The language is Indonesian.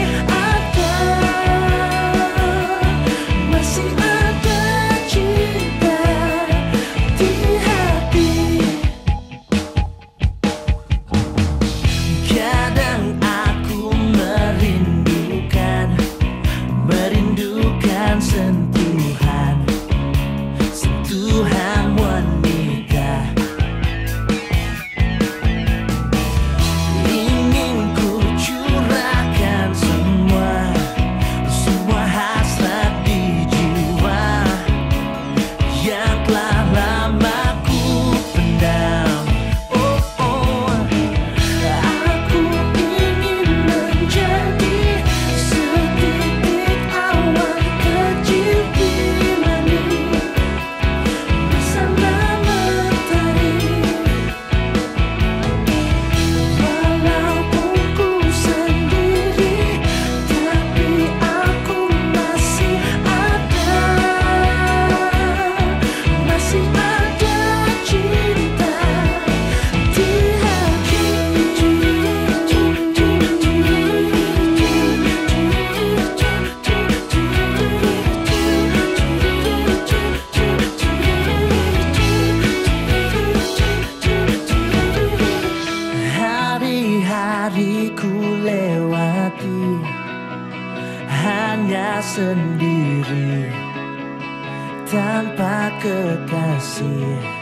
Sentuhan wanita, ingin ku curahkan semua hasrat di jiwa yang telah lama ku pendam. Oh, oh, aku ingin menjadi setitik awan kecil di langit bersama mentari. Walaupun ku sendiri, tapi aku masih ada cinta di hati. Hari-hari ku lewati hanya sendiri tanpa kekasih.